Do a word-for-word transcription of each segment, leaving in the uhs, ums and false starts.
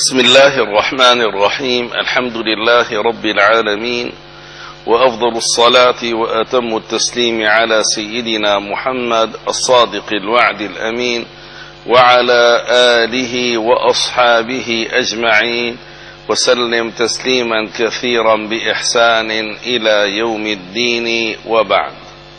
بسم الله الرحمن الرحيم. الحمد لله رب العالمين، وأفضل الصلاة وأتم التسليم على سيدنا محمد الصادق الوعد الأمين، وعلى آله وأصحابه أجمعين، وسلم تسليما كثيرا بإحسان إلى يوم الدين، وبعد.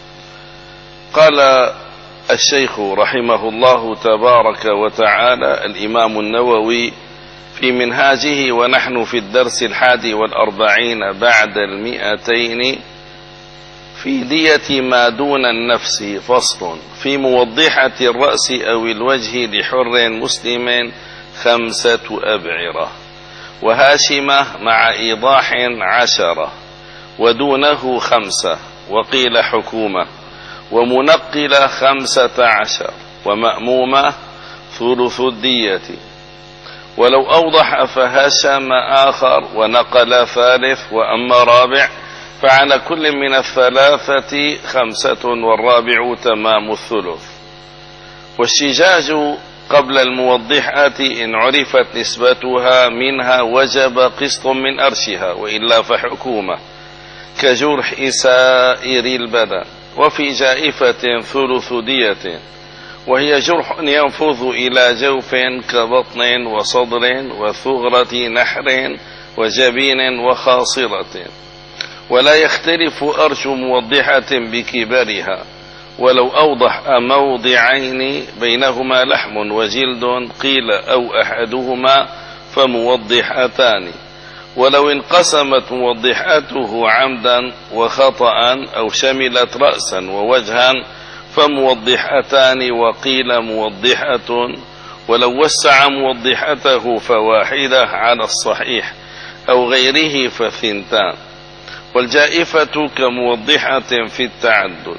قال الشيخ رحمه الله تبارك وتعالى الإمام النووي في منهاجه، ونحن في الدرس الحادي والأربعين بعد المئتين، في دية ما دون النفس، فصل في موضحة الرأس أو الوجه لحر مسلم خمسة أبعرة، وهاشمة مع إيضاح عشرة، ودونه خمسة، وقيل حكومة، ومنقلة خمسة عشر، ومأمومة ثلث الدية. ولو أوضح فهشم آخر، ونقل ثالث، وأما رابع فعلى كل من الثلاثة خمسة، والرابع تمام الثلث. والشجاج قبل الموضحات إن عرفت نسبتها منها وجب قسط من أرشها، وإلا فحكومة، كجرح سائر البدن. وفي جائفة ثلث دية، وهي جرح ينفذ إلى جوف كبطن وصدر وثغرة نحر وجبين وخاصرة. ولا يختلف أرش موضحة بكبرها، ولو أوضح موضعين بينهما لحم وجلد قيل أو أحدهما فموضحتان. ولو انقسمت موضحاته عمدا وخطأ أو شملت رأسا ووجها فموضحتان، وقيل موضحة. ولو وسع موضحته فواحدة على الصحيح، أو غيره فثنتان. والجائفة كموضحة في التعدد.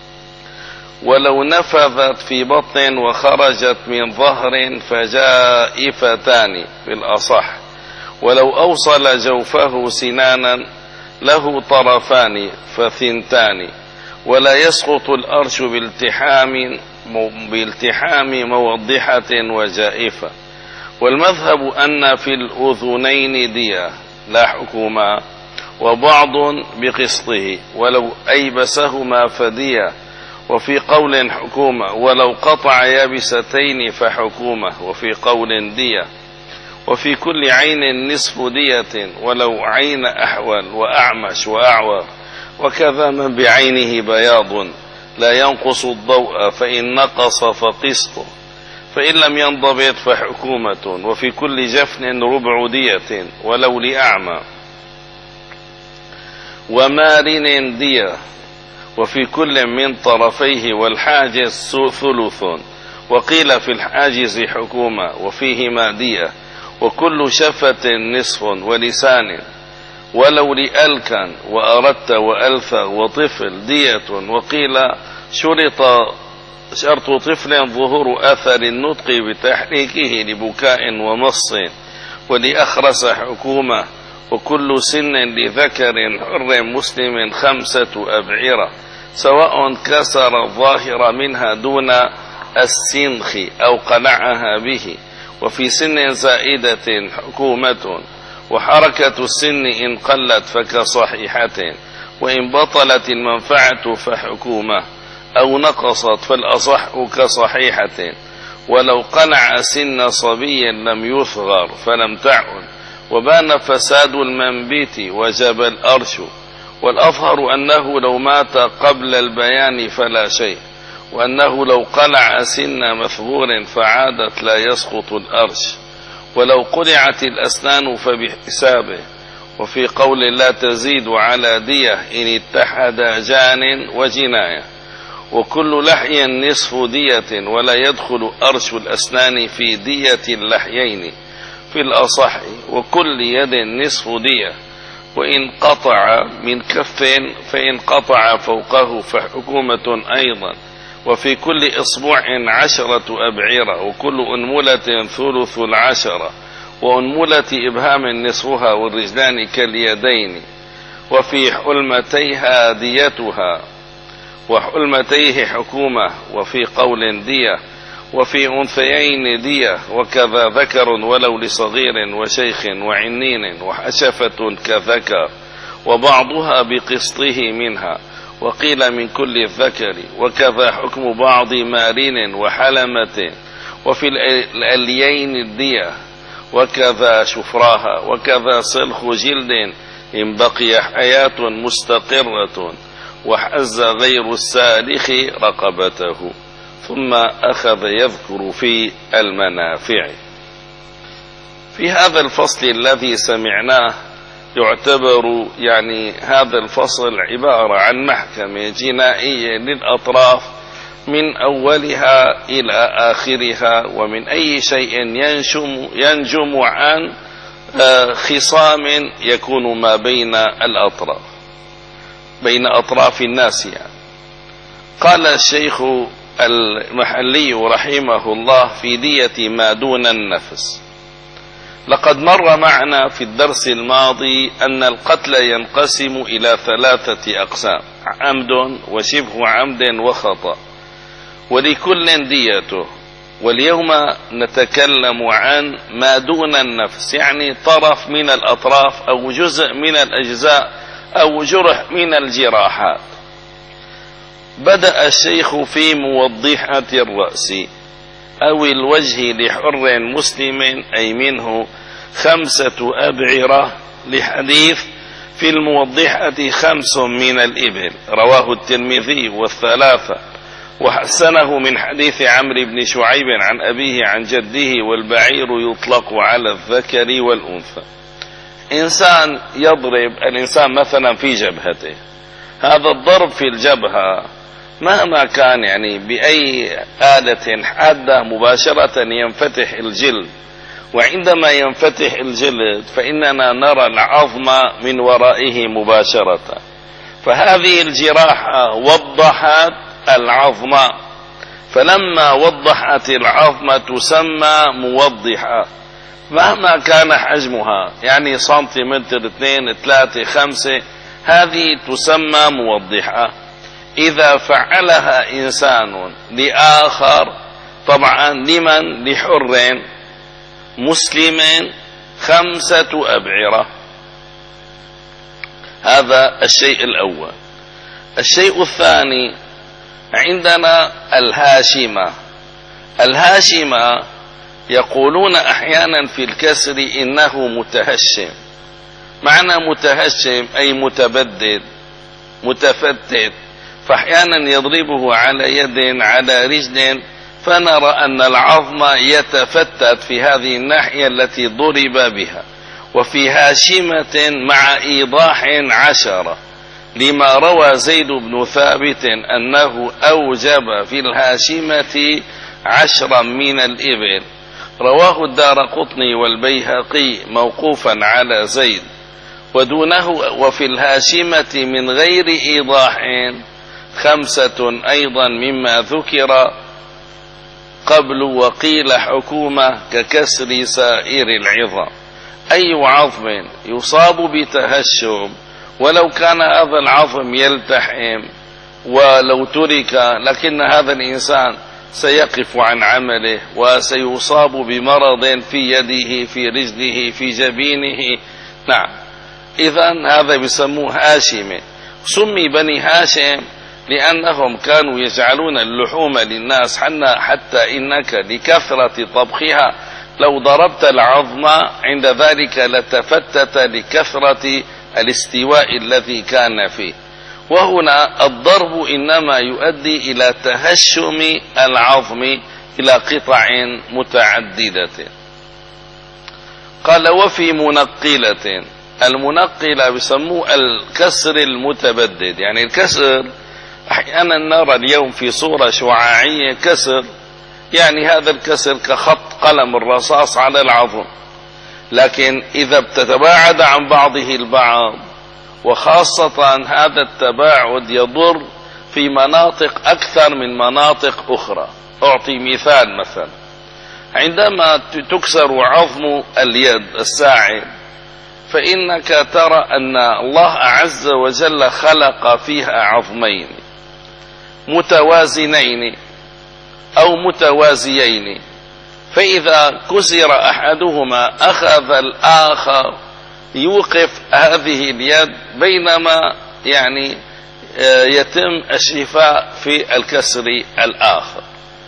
ولو نفذت في بطن وخرجت من ظهر فجائفتان في الأصح. ولو أوصل جوفه سنانا له طرفان فثنتان. ولا يسقط الأرش بالتحام بالتحام موضحة وجائفة. والمذهب أن في الأذنين دية لا حكومة، وبعض بقسطه، ولو أيبسهما فدية. وفي قول حكومة، ولو قطع يابستين فحكومة، وفي قول دية. وفي كل عين نصف دية، ولو عين أحول وأعمش وأعور. وكذا من بعينه بياض لا ينقص الضوء، فإن نقص فقسط، فإن لم ينضبط فحكومة. وفي كل جفن ربع دية، ولو لأعمى. ومارن دية. وفي كل من طرفيه والحاجز ثلث، وقيل في الحاجز حكومة، وفيهما دية. وكل شفة نصف، ولسان. ولو لألكا وأردت وألثى وطفل دية. وقيل شرط شرط طفل ظهور أثر النطق بتحريكه لبكاء ومص، ولأخرس حكومة. وكل سن لذكر حر مسلم خمسة أبعرة، سواء كسر الظاهر منها دون السنخ أو قلعها به. وفي سن زائدة حكومة. وحركة السن إن قلت فكصحيحة، وإن بطلت المنفعة فحكومة، أو نقصت فالأصح كصحيحة. ولو قلع سن صبي لم يثغر فلم تعن، وبان فساد المنبت وجب الأرش. والأظهر أنه لو مات قبل البيان فلا شيء، وأنه لو قلع سن مثغور فعادت لا يسقط الأرش. ولو قلعت الأسنان فبحسابه. وفي قول لا تزيد على دية إن اتحد جان وجناية. وكل لحي نصف دية، ولا يدخل أرش الأسنان في دية اللحيين في الأصح. وكل يد نصف دية. وإن قطع من كف فإن قطع فوقه فحكومة أيضا. وفي كل إصبع عشرة أبعرة، وكل أنملة ثلث العشرة، وأنملة إبهام نصفها، والرجلان كاليدين. وفي حلمتيها ديتها، وحلمتيه حكومة، وفي قول دية. وفي أنثيين دية، وكذا ذكر ولو لصغير وشيخ وعنين وحشفة كذكر، وبعضها بقسطه منها، وقيل من كل الذكر، وكذا حكم بعض مارين وحلمة، وفي الأليين الدية، وكذا شفراها، وكذا سلخ جلد إن بقي حياة مستقرة، وحز غير السالخ رقبته. ثم أخذ يذكر في المنافع. في هذا الفصل الذي سمعناه يعتبر يعني هذا الفصل عبارة عن محكمة جنائية للأطراف من أولها إلى آخرها، ومن أي شيء ينجم, ينجم عن خصام يكون ما بين الأطراف بين أطراف الناس يعني. قال الشيخ المحلي رحمه الله في دية ما دون النفس: لقد مر معنا في الدرس الماضي أن القتل ينقسم إلى ثلاثة أقسام: عمد وشبه عمد وخطأ، ولكل ديته. واليوم نتكلم عن ما دون النفس، يعني طرف من الأطراف أو جزء من الأجزاء أو جرح من الجراحات. بدأ الشيخ في موضحة الرأس أو الوجه لحر مسلم، أي منه خمسة أبعرة، لحديث في الموضحة خمس من الإبل، رواه الترمذي والثلاثة، وحسنه من حديث عمرو بن شعيب عن أبيه عن جده: والبعير يطلق على الذكر والأنثى. إنسان يضرب الإنسان مثلا في جبهته، هذا الضرب في الجبهة مهما كان يعني بأي آلة حادة مباشرة ينفتح الجلد، وعندما ينفتح الجلد فإننا نرى العظم من ورائه مباشرة، فهذه الجراحة وضحت العظم، فلما وضحت العظم تسمى موضحة مهما كان حجمها، يعني سنتيمتر اثنين ثلاثة خمسة، هذه تسمى موضحة. إذا فعلها إنسان لآخر، طبعا لمن؟ لحر مسلم، خمسة أبعرة. هذا الشيء الأول. الشيء الثاني عندنا الهاشمة. الهاشمة يقولون أحيانا في الكسر إنه متهشم. معنى متهشم أي متبدد متفتت، فأحيانا يضربه على يد على رجل، فنرى أن العظم يتفتت في هذه الناحية التي ضرب بها. وفي هاشمة مع إيضاح عشرة، لما روى زيد بن ثابت أنه أوجب في الهاشمة عشرا من الإبل، رواه الدارقطني والبيهقي موقوفا على زيد. ودونه وفي الهاشمة من غير إيضاح خمسة أيضا مما ذكر قبل، وقيل حكومة ككسر سائر العظام. أي عظم يصاب بتهشم ولو كان هذا العظم يلتحم ولو ترك، لكن هذا الإنسان سيقف عن عمله وسيصاب بمرض في يده في رجله في جبينه. نعم، إذن هذا بيسموه هاشم. سمي بني هاشم لأنهم كانوا يجعلون اللحوم للناس، حتى إنك لكثرة طبخها لو ضربت العظم عند ذلك لتفتت لكثرة الاستواء الذي كان فيه. وهنا الضرب إنما يؤدي إلى تهشم العظم إلى قطع متعددة. قال: وفي منقلة. المنقلة بيسموه الكسر المتبدد، يعني الكسر أحيانا نرى اليوم في صورة شعاعية كسر، يعني هذا الكسر كخط قلم الرصاص على العظم، لكن إذا تتباعد عن بعضه البعض، وخاصة هذا التباعد يضر في مناطق أكثر من مناطق أخرى. أعطي مثال، مثلا عندما تكسر عظم اليد الساعد، فإنك ترى أن الله عز وجل خلق فيها عظمين متوازنين، أو متوازيين، فإذا كسر أحدهما أخذ الآخر يوقف هذه اليد بينما يعني يتم الشفاء في الكسر الآخر،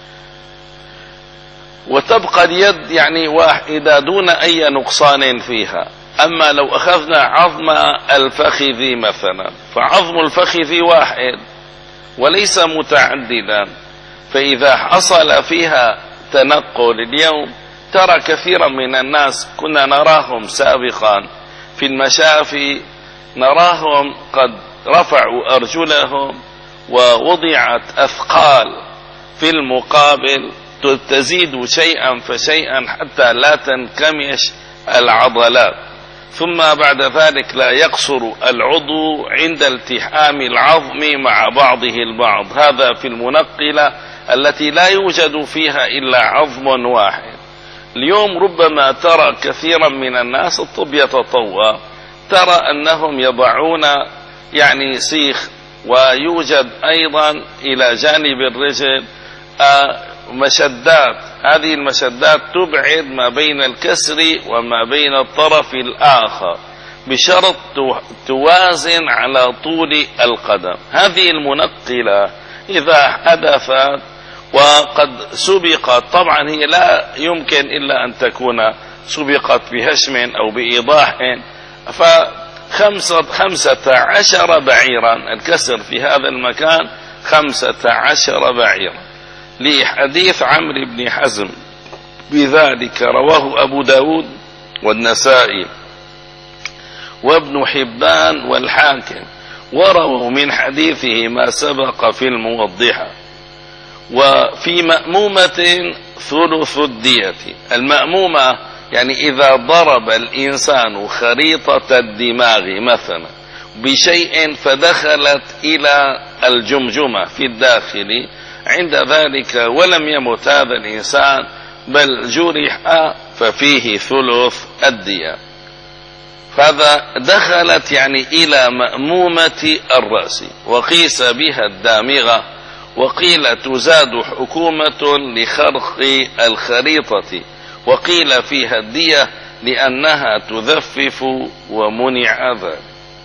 وتبقى اليد يعني واحدة دون أي نقصان فيها. أما لو أخذنا عظم الفخذ مثلا، فعظم الفخذ واحد وليس متعددا، فإذا حصل فيها تنقل اليوم، ترى كثيرا من الناس كنا نراهم سابقا في المشافي، نراهم قد رفعوا أرجلهم ووضعت أثقال في المقابل تزيد شيئا فشيئا حتى لا تنكمش العضلات، ثم بعد ذلك لا يقصر العضو عند التحام العظم مع بعضه البعض. هذا في المنقلة التي لا يوجد فيها إلا عظم واحد. اليوم ربما ترى كثيرا من الناس، الطب يتطور، ترى أنهم يضعون يعني سيخ، ويوجد أيضا إلى جانب الرجل مشدات. هذه المشدات تبعد ما بين الكسر وما بين الطرف الآخر بشرط توازن على طول القدم. هذه المنقلة إذا حدثت وقد سبقت، طبعا هي لا يمكن إلا أن تكون سبقت بهشم أو بإيضاح، فخمسة خمسة عشر بعيرا الكسر في هذا المكان، خمسة عشر بعيرا، لحديث عمرو بن حزم بذلك رواه أبو داود والنسائي وابن حبان والحاكم، ورووا من حديثه ما سبق في الموضحة. وفي مأمومة ثلث الدية، المأمومة يعني إذا ضرب الإنسان خريطة الدماغ مثلا بشيء فدخلت إلى الجمجمة في الداخل، عند ذلك ولم يمت هذا الإنسان بل جرح، ففيه ثلث الدية. فهذا دخلت يعني إلى مأمومة الرأس، وقيس بها الدامغة، وقيل تزاد حكومة لخرق الخريطة، وقيل فيها الدية لأنها تذفف ومنع ذلك.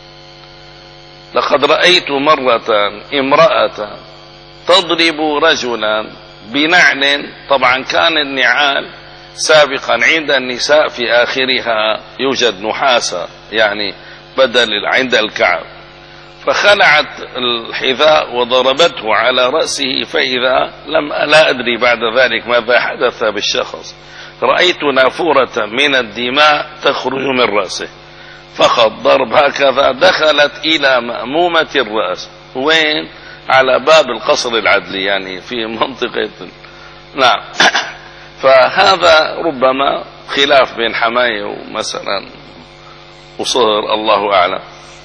لقد رأيت مرة امرأة تضرب رجلا بنعل، طبعا كان النعال سابقا عند النساء في آخرها يوجد نحاسة يعني بدل عند الكعب، فخلعت الحذاء وضربته على رأسه، فإذا لم لا أدري بعد ذلك ماذا حدث بالشخص، رأيت نافورة من الدماء تخرج من رأسه، فقط ضرب هكذا دخلت إلى مأمومة الرأس. وين؟ على باب القصر العدلي، يعني في منطقة. نعم. فهذا ربما خلاف بين حماية مثلا وصهر، الله أعلم.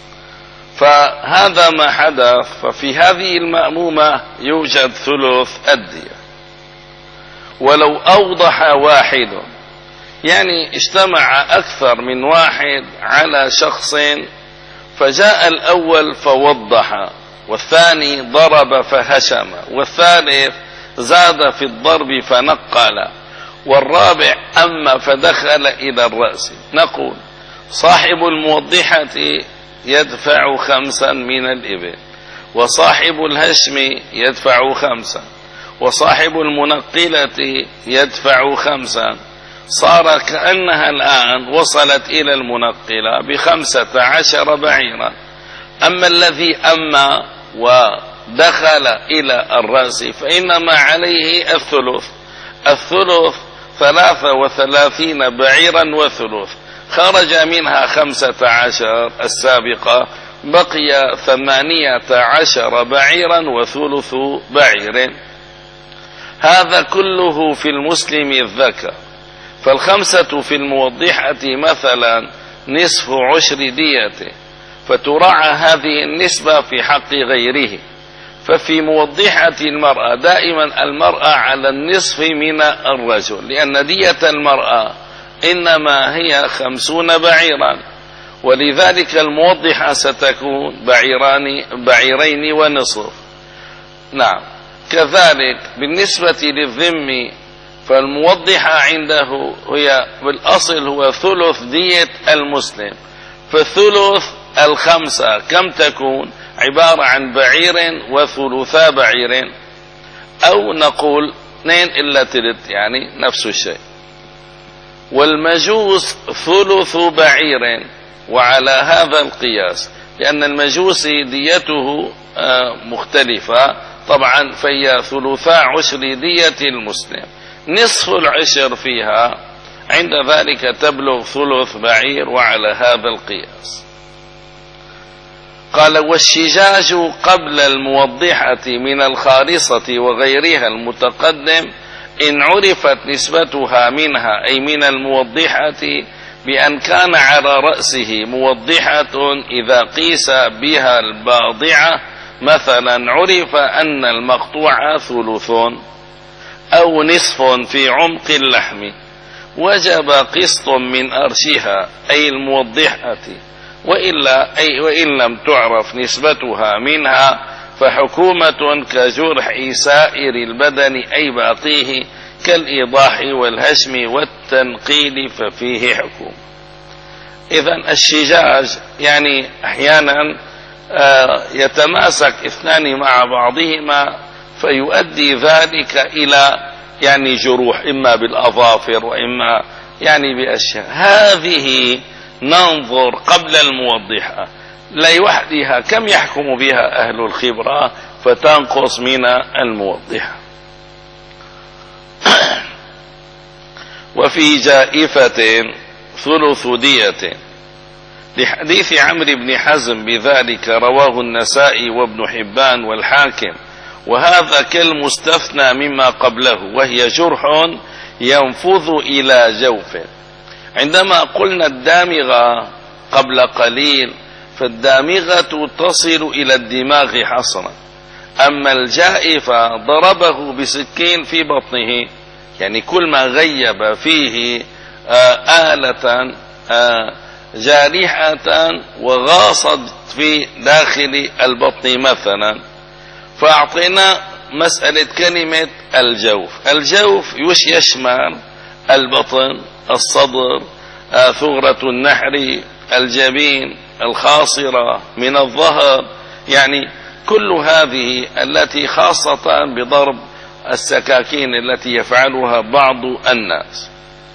فهذا ما حدث. ففي هذه المأمومة يوجد ثلث الدية. ولو أوضح واحد، يعني اجتمع أكثر من واحد على شخص، فجاء الأول فوضح، والثاني ضرب فهشم، والثالث زاد في الضرب فنقل، والرابع أما فدخل إلى الرأس، نقول صاحب الموضحة يدفع خمسا من الإبل، وصاحب الهشم يدفع خمسا، وصاحب المنقلة يدفع خمسا. صار كأنها الآن وصلت إلى المنقلة بخمسة عشر بعيرا. أما الذي أما ودخل إلى الرأس فإنما عليه الثلث. الثلث ثلاثة وثلاثين بعيرا وثلث، خرج منها خمسة عشر السابقة، بقي ثمانية عشر بعيرا وثلث بعير. هذا كله في المسلم الذكر. فالخمسة في الموضحة مثلا نصف عشر ديته، فتراعى هذه النسبة في حق غيره. ففي موضحة المرأة دائما المرأة على النصف من الرجل، لأن دية المرأة إنما هي خمسون بعيرا، ولذلك الموضحة ستكون بعيران بعيرين ونصف. نعم. كذلك بالنسبة للذم فالموضحة عنده هي بالأصل هو ثلث دية المسلم، فثلث الخمسة كم تكون؟ عبارة عن بعير وثلثا بعير، أو نقول اثنين إلا ثلث، يعني نفس الشيء. والمجوس ثلث بعير، وعلى هذا القياس لأن المجوس ديته مختلفة طبعا، فهي ثلثا عشر دية المسلم، نصف العشر فيها، عند ذلك تبلغ ثلث بعير، وعلى هذا القياس. قال: والشجاج قبل الموضحة من الخالصة وغيرها المتقدم إن عرفت نسبتها منها أي من الموضحة بأن كان على رأسه موضحة إذا قيس بها الباضعة مثلا عرف أن المقطوع ثلث أو نصف في عمق اللحم، وجب قسط من أرشها أي الموضحة، وإلا أي وإن لم تعرف نسبتها منها فحكومة كجرح سائر البدن أي باقيه كالإيضاح والهشم والتنقيل ففيه حكومة. إذن الشجاج يعني أحيانا يتماسك اثنان مع بعضهما فيؤدي ذلك إلى يعني جروح، إما بالأظافر وإما يعني بأشياء. هذه ننظر قبل الموضحة لوحدها كم يحكم بها أهل الخبرة فتنقص من الموضحة. وفي جائفة ثلث دية لحديث عمرو بن حزم بذلك رواه النسائي وابن حبان والحاكم، وهذا كالمستثنى مما قبله، وهي جرح ينفذ إلى جوف. عندما قلنا الدامغة قبل قليل فالدامغة تصل إلى الدماغ حصرا، أما الجائفة ضربه بسكين في بطنه، يعني كل ما غيب فيه آلة جارحة وغاصت في داخل البطن مثلا، فأعطينا مسألة كلمة الجوف. الجوف يش يشمل البطن، الصدر، ثغرة النحر، الجبين، الخاصرة من الظهر، يعني كل هذه التي خاصة بضرب السكاكين التي يفعلها بعض الناس.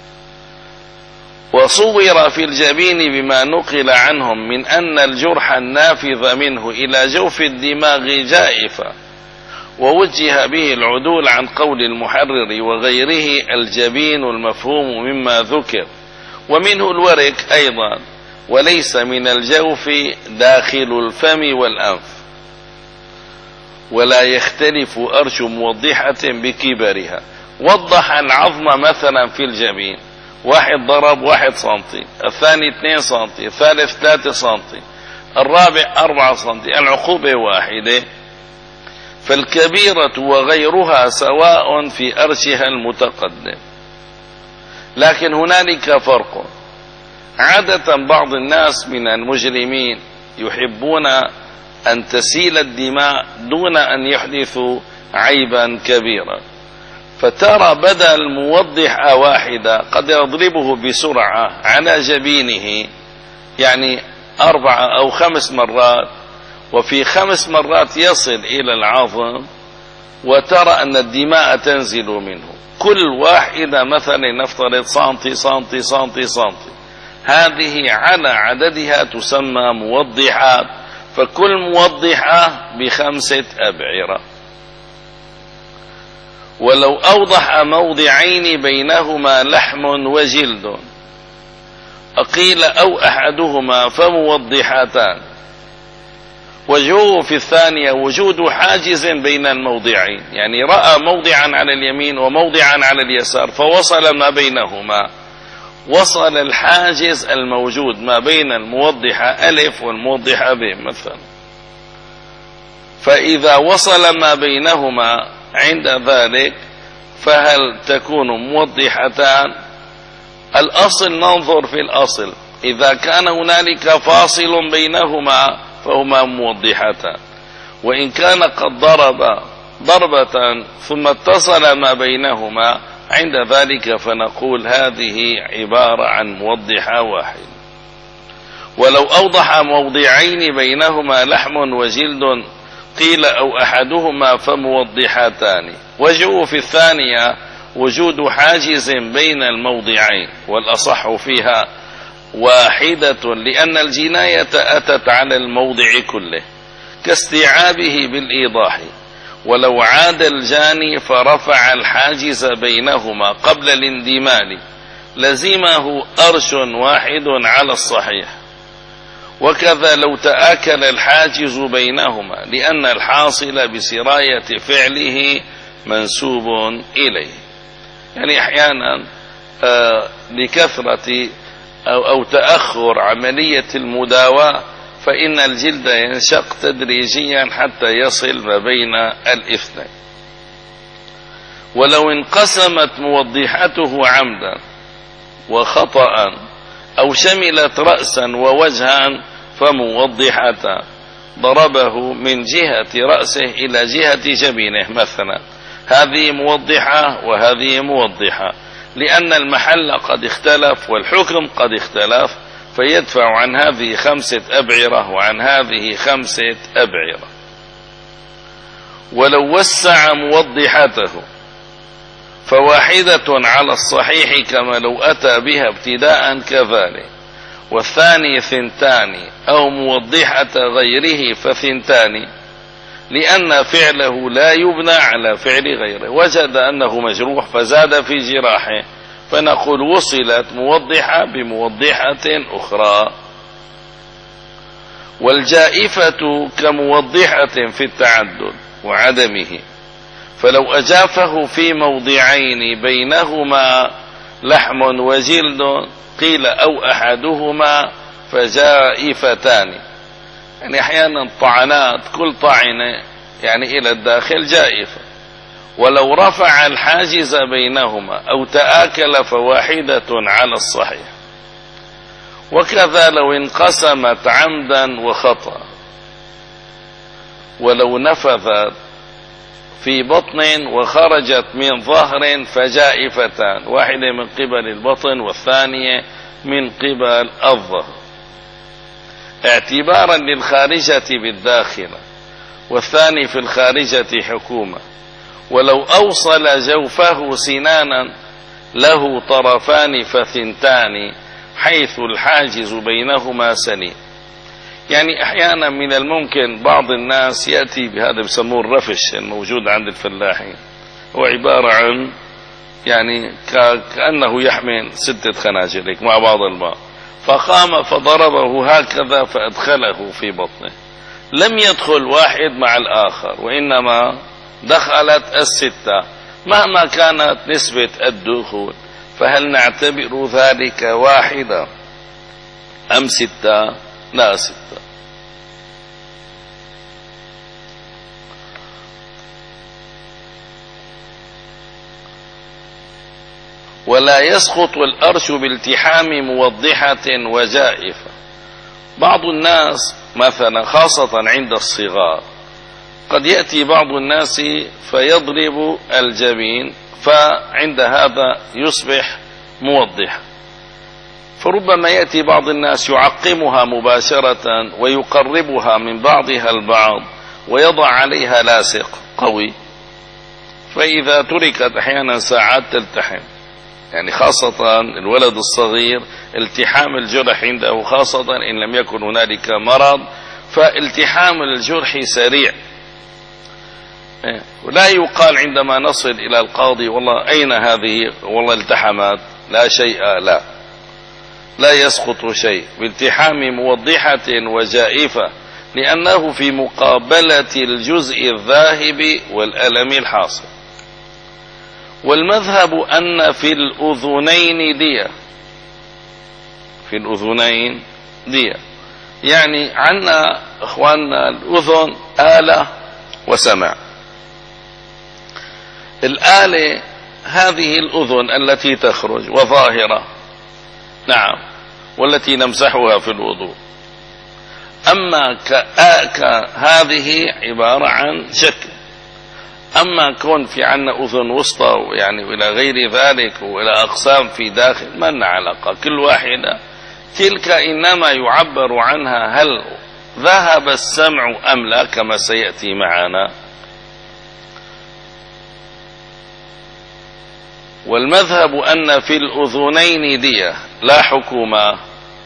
وصور في الجبين بما نقل عنهم من أن الجرح النافذ منه إلى جوف الدماغ جائفة، ووجه به العدول عن قول المحرر وغيره الجبين المفهوم مما ذكر، ومنه الورك أيضا، وليس من الجوف داخل الفم والأنف، ولا يختلف أرش موضحة بكبرها. وضح العظم مثلا في الجبين، واحد ضرب واحد سنتي، الثاني اثنين سنتي، الثالث ثلاثة سنتي، الرابع أربعة سنتي، العقوبة واحدة. فالكبيرة وغيرها سواء في أرشها المتقدم، لكن هنالك فرق. عادة بعض الناس من المجرمين يحبون أن تسيل الدماء دون أن يحدثوا عيبا كبيرا، فترى بدل موضحة واحدة قد يضربه بسرعة على جبينه يعني أربعة أو خمس مرات، وفي خمس مرات يصل إلى العظم، وترى أن الدماء تنزل منه، كل واحدة مثلا نفترض سنتي سنتي سنتي سنتي، هذه على عددها تسمى موضحات، فكل موضحة بخمسة أبعرة. ولو أوضح موضعين بينهما لحم وجلد أقيل أو أحدهما فموضحتان، وجهه في الثانية وجود حاجز بين الموضعين، يعني رأى موضعا على اليمين وموضعا على اليسار فوصل ما بينهما، وصل الحاجز الموجود ما بين الموضحة ألف والموضحة ب مثلا. فإذا وصل ما بينهما عند ذلك فهل تكون موضحتان؟ الأصل ننظر في الأصل، إذا كان هنالك فاصل بينهما فهما موضحتان، وإن كان قد ضرب ضربة ثم اتصل ما بينهما، عند ذلك فنقول هذه عبارة عن موضحة واحد. ولو أوضح موضعين بينهما لحم وجلد قيل أو أحدهما فموضحتان. وجهه في الثانية وجود حاجز بين الموضعين، والأصح فيها واحدة، لأن الجناية أتت على الموضع كله كاستيعابه بالإيضاح. ولو عاد الجاني فرفع الحاجز بينهما قبل الاندمال لزمه أرش واحد على الصحيح. وكذا لو تآكل الحاجز بينهما، لأن الحاصل بسراية فعله منسوب إليه. يعني أحيانا آه لكثرة أو, أو تأخر عملية المداواة فإن الجلد ينشق تدريجيا حتى يصل ما بين الاثنين. ولو انقسمت موضحته عمدا وخطأ أو شملت رأسا ووجها فموضحة، ضربه من جهة رأسه إلى جهة جبينه مثلا، هذه موضحة وهذه موضحة، لأن المحل قد اختلف والحكم قد اختلف، فيدفع عن هذه خمسة أبعرة وعن هذه خمسة أبعرة. ولو وسع موضحته فواحدة على الصحيح كما لو أتى بها ابتداء كذلك، والثاني ثنتان أو موضحة غيره فثنتان، لأن فعله لا يبنى على فعل غيره. وجد أنه مجروح فزاد في جراحه، فنقول وصلت موضحة بموضحة أخرى. والجائفة كموضحة في التعدد وعدمه، فلو أجافه في موضعين بينهما لحم وجلد قيل أو أحدهما فجائفتان. يعني أحيانا طعنات كل طعنة يعني إلى الداخل جائفة. ولو رفع الحاجز بينهما أو تآكل فواحدة على الصحيح. وكذا لو انقسمت عمدا وخطأ، ولو نفذت في بطن وخرجت من ظهر فجائفتان، واحدة من قبل البطن والثانية من قبل الظهر، اعتبارا للخارجة بالداخلة والثاني في الخارجة حكومة. ولو أوصل جوفه سنانا له طرفان فثنتان، حيث الحاجز بينهما سليم. يعني أحيانا من الممكن بعض الناس يأتي بهذا بسموه الرفش الموجود عند الفلاحين، هو عبارة عن يعني كأنه يحمل ستة خناجر مع بعض الماء، فقام فضربه هكذا فأدخله في بطنه. لم يدخل واحد مع الآخر، وإنما دخلت الستة مهما كانت نسبة الدخول. فهل نعتبر ذلك واحدة أم ستة؟ لا، ستة. ولا يسقط الأرش بالتحام موضحة وجائفة. بعض الناس مثلا خاصة عند الصغار قد يأتي بعض الناس فيضرب الجبين، فعند هذا يصبح موضح. فربما يأتي بعض الناس يعقمها مباشرة ويقربها من بعضها البعض ويضع عليها لاصق قوي، فإذا تركت أحيانا ساعات تلتحم. يعني خاصة الولد الصغير التحام الجرح عنده، خاصة إن لم يكن هنالك مرض، فالتحام الجرح سريع. ولا يقال عندما نصل إلى القاضي والله أين هذه، والله التحمت، لا شيء، لا لا يسقط شيء بالتحام موضحة وجائفة، لأنه في مقابلة الجزء الذاهب والألم الحاصل. والمذهب أن في الأذنين دية، في الأذنين دية. يعني عنا أخواننا الأذن آلة وسمع. الآلة هذه الأذن التي تخرج وظاهرة، نعم، والتي نمسحها في الوضوء. أما كهذه عبارة عن شكل. أما كون في عنا أذن وسطى يعني إلى غير ذلك وإلى أقسام في داخل ما لنا علاقة، كل واحدة تلك إنما يعبر عنها هل ذهب السمع أم لا كما سيأتي معنا. والمذهب أن في الأذنين دية لا حكومة،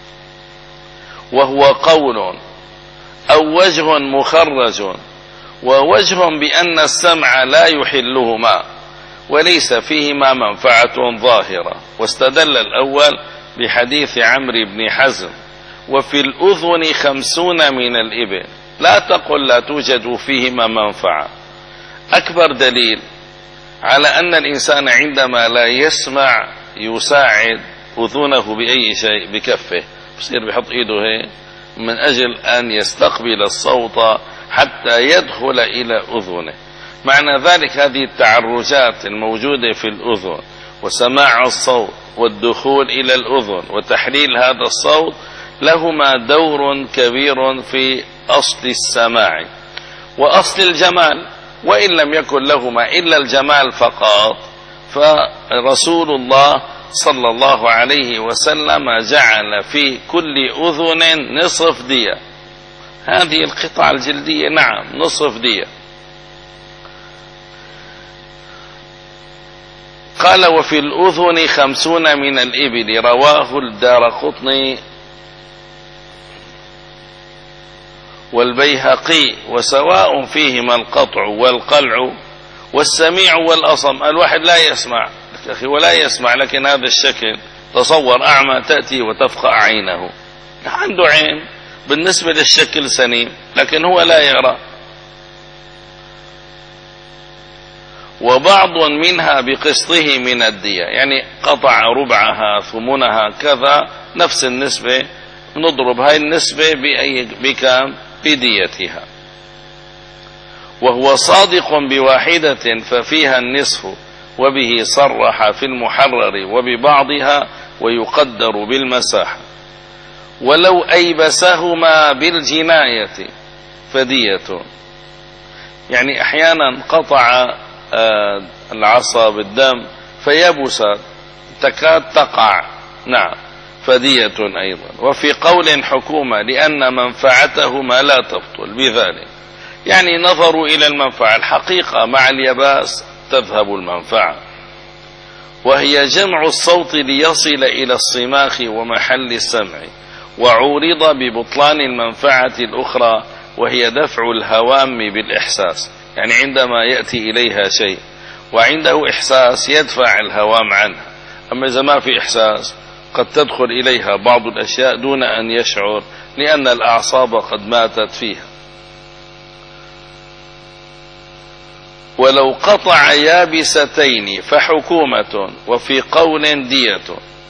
وهو قول أو وجه مخرج، ووجه بأن السمع لا يحلهما وليس فيهما منفعة ظاهرة. واستدل الأول بحديث عمرو بن حزم وفي الأذن خمسون من الإبل، لا تقل لا توجد فيهما منفعة. أكبر دليل على أن الإنسان عندما لا يسمع يساعد أذنه بأي شيء، بكفه بصير بحط إيده هيك من أجل أن يستقبل الصوت حتى يدخل إلى أذنه. معنى ذلك هذه التعرجات الموجودة في الأذن وسماع الصوت والدخول إلى الأذن وتحليل هذا الصوت لهما دور كبير في أصل السماع وأصل الجمال، وإن لم يكن لهما إلا الجمال فقط، فرسول الله صلى الله عليه وسلم جعل في كل أذن نصف دية. هذه القطعة الجلدية نعم نصف دية. قال وفي الأذن خمسون من الإبل، رواه الدارقطني والبيهقي، وسواء فيهما القطع والقلع والسميع والأصم. الواحد لا يسمع أخي ولا يسمع، لكن هذا الشكل تصور أعمى تأتي وتفقع عينه، عنده عين بالنسبة للشكل سليم لكن هو لا يرى. وبعض منها بقسطه من الدية، يعني قطع ربعها ثمنها كذا نفس النسبة، نضرب هاي النسبة بأي بكام بديتها. وهو صادق بواحدة ففيها النصف، وبه صرح في المحرر وببعضها ويقدر بالمساحة. ولو أيبسهما بالجناية فدية، يعني أحيانا قطع العصا بالدم فيبست تكاد تقع، نعم فدية أيضا. وفي قول حكومة لأن منفعتهما لا تبطل بذلك، يعني نظروا إلى المنفعة، الحقيقة مع اليباس تذهب المنفعة، وهي جمع الصوت ليصل إلى الصماخ ومحل السمع، وعورض ببطلان المنفعة الأخرى وهي دفع الهوام بالإحساس، يعني عندما يأتي إليها شيء وعنده إحساس يدفع الهوام عنها. أما إذا ما في إحساس قد تدخل إليها بعض الأشياء دون أن يشعر، لأن الأعصاب قد ماتت فيها. ولو قطع يابستين فحكومة، وفي قول دية.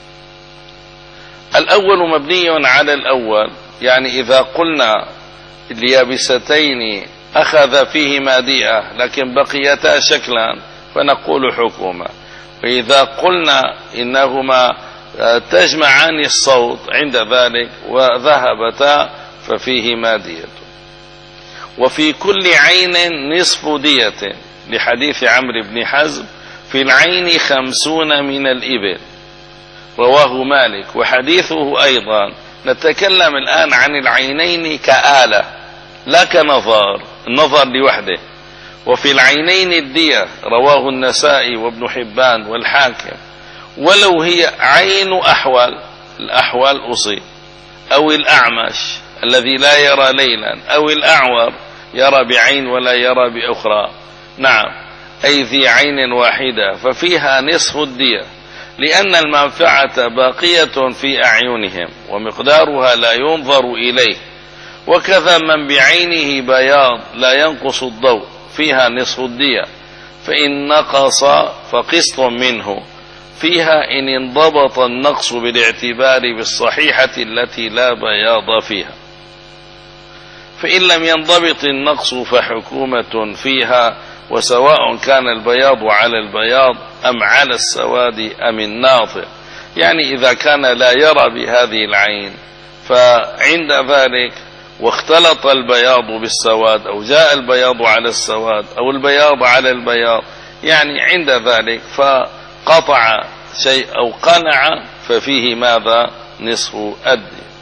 الأول مبني على الأول، يعني إذا قلنا اليابستين أخذ فيهما دية لكن بقيتا شكلا فنقول حكومة، وإذا قلنا إنهما تجمعان الصوت عند ذلك وذهبتا ففيهما دية. وفي كل عين نصف دية، لحديث عمرو بن حزم في العين خمسون من الإبل، رواه مالك. وحديثه أيضا نتكلم الآن عن العينين كآلة لا كنظر، النظر لوحده. وفي العينين الدية، رواه النسائي وابن حبان والحاكم. ولو هي عين أحول، الأحول أصيب، أو الأعمش الذي لا يرى ليلا، أو الأعور يرى بعين ولا يرى بأخرى، نعم أي ذي عين واحدة، ففيها نصف الدية، لأن المنفعة باقية في أعينهم ومقدارها لا ينظر إليه. وكذا من بعينه بياض لا ينقص الضوء فيها نصف الدية، فإن نقص فقسط منه فيها إن انضبط النقص بالاعتبار بالصحيحة التي لا بياض فيها. فإن لم ينضبط النقص فحكومة فيها، وسواء كان البياض على البياض أم على السواد أم الناظر، يعني إذا كان لا يرى بهذه العين فعند ذلك واختلط البياض بالسواد أو جاء البياض على السواد أو البياض على البياض، يعني عند ذلك فقطع شيء أو قنع ففيه ماذا؟ نصف الدية.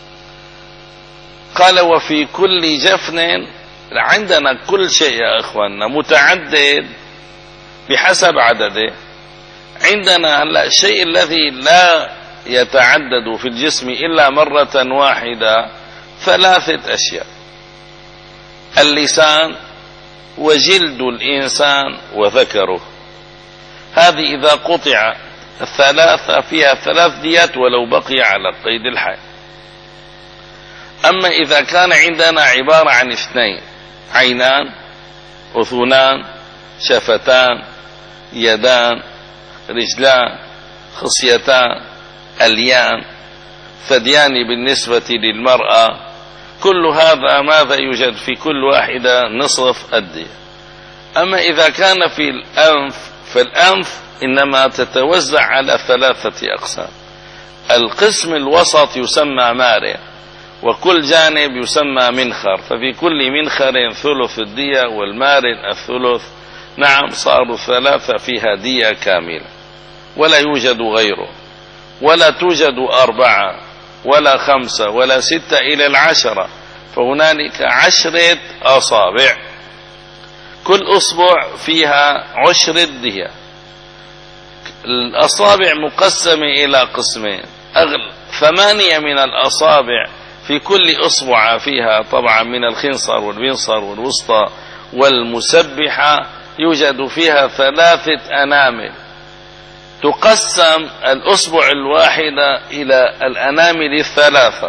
قال وفي كل جفن، عندنا كل شيء يا أخواننا متعدد بحسب عدده. عندنا هلا الشيء الذي لا يتعدد في الجسم إلا مرة واحدة ثلاثة أشياء: اللسان وجلد الإنسان وذكره. هذه إذا قطع الثلاثة فيها ثلاث ديات ولو بقي على قيد الحياة. أما إذا كان عندنا عبارة عن اثنين: عينان، أذنان، شفتان، يدان، رجلان، خصيتان، اليان، ثديان بالنسبة للمرأة، كل هذا ماذا يوجد في كل واحدة؟ نصف الدية. أما إذا كان في الأنف، فالأنف إنما تتوزع على ثلاثة أقسام: القسم الوسط يسمى مارع، وكل جانب يسمى منخر، ففي كل منخر ثلث الدية، والمارع الثلث. نعم، صاروا ثلاثة فيها دية كاملة، ولا يوجد غيره، ولا توجد أربعة ولا خمسة ولا ستة إلى العشرة، فهنالك عشرة أصابع، كل أصبع فيها عشر الدية. الأصابع مقسمة إلى قسمين: أغل ثمانية من الأصابع في كل أصبع فيها طبعا من الخنصر والبنصر والوسطى والمسبحة يوجد فيها ثلاثة أنامل، تقسم الأصبع الواحدة إلى الأنامل الثلاثة،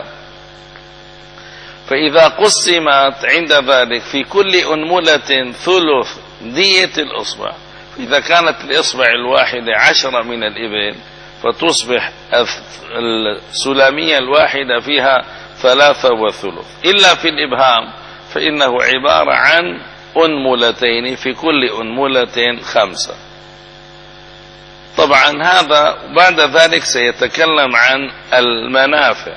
فإذا قسمت عند ذلك في كل أنملة ثلث دية الأصبع. إذا كانت الإصبع الواحدة عشرة من الإبل فتصبح السلامية الواحدة فيها ثلاثة وثلث، إلا في الإبهام فإنه عبارة عن أنملتين في كل أنملة خمسة. طبعا هذا بعد ذلك سيتكلم عن المنافع.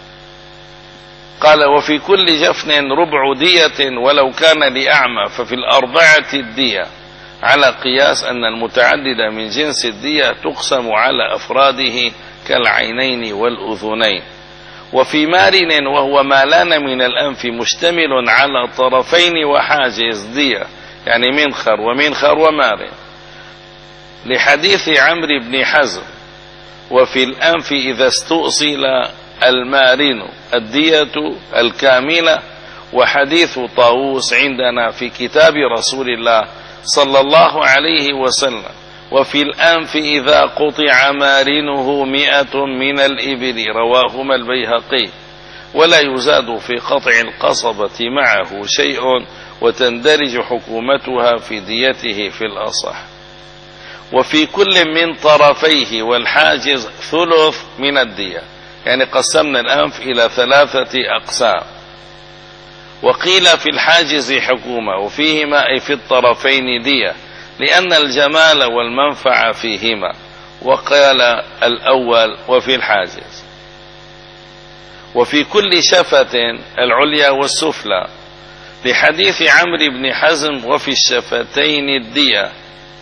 قال وفي كل جفن ربع دية ولو كان لأعمى، ففي الأربعة الدية، على قياس أن المتعدد من جنس الدية تقسم على أفراده كالعينين والأذنين. وفي مارن وهو ما لان من الأنف مشتمل على طرفين وحاجز دية، يعني منخر ومنخر ومارن، لحديث عمرو بن حزم: وفي الأنف إذا استؤصل المارن الدية الكاملة. وحديث طاووس عندنا في كتاب رسول الله صلى الله عليه وسلم: وفي الأنف إذا قطع مارنه مئة من الإبل، رواهما البيهقي. ولا يزاد في قطع القصبة معه شيء، وتندرج حكومتها في ديته في الأصح. وفي كل من طرفيه والحاجز ثلث من الدية، يعني قسمنا الأنف إلى ثلاثة أقسام. وقيل في الحاجز حكومة، وفيهما أي في الطرفين دية، لأن الجمال والمنفعة فيهما. وقال الأول وفي الحاجز. وفي كل شفة العليا والسفلى، لحديث عمرو بن حزم: وفي الشفتين الدية،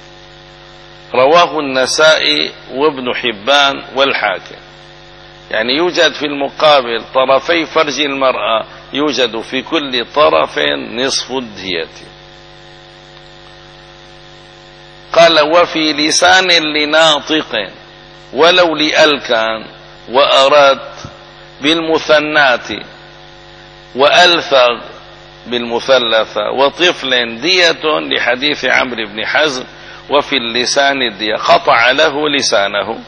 رواه النسائي وابن حبان والحاكم. يعني يوجد في المقابل طرفي فرج المرأة، يوجد في كل طرف نصف الدية. قال وفي لسان لناطق ولو لألكان وأراد بالمثنات وألثغ بالمثلثة وطفل دية، لحديث عمرو بن حزم: وفي اللسان الدية، قطع له لسانه.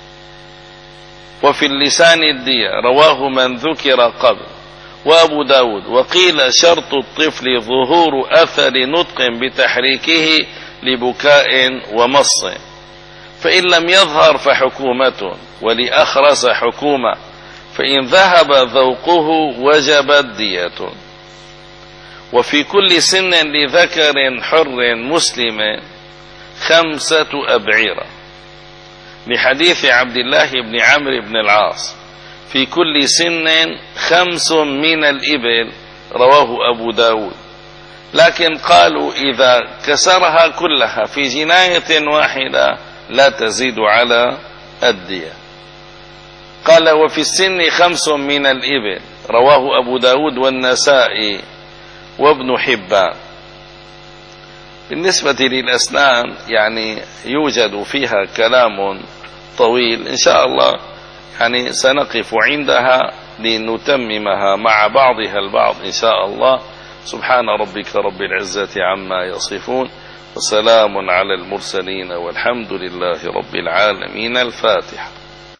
وفي اللسان الدية، رواه من ذكر قبل وأبو داود. وقيل شرط الطفل ظهور أثر نطق بتحريكه لبكاء ومص، فإن لم يظهر فحكومة، ولأخرس حكومة، فإن ذهب ذوقه وجبت دية. وفي كل سن لذكر حر مسلم خمسة أبعرة، لحديث عبد الله بن عمرو بن العاص: في كل سن خمس من الإبل، رواه أبو داود. لكن قالوا إذا كسرها كلها في جناية واحدة لا تزيد على الدية. قال وفي السن خمس من الإبل، رواه أبو داود والنسائي وابن حبان. بالنسبة للأسنان يعني يوجد فيها كلام طويل، إن شاء الله يعني سنقف عندها لنتممها مع بعضها البعض إن شاء الله. سبحان ربك رب العزة عما يصفون، وسلام على المرسلين، والحمد لله رب العالمين. الفاتحة.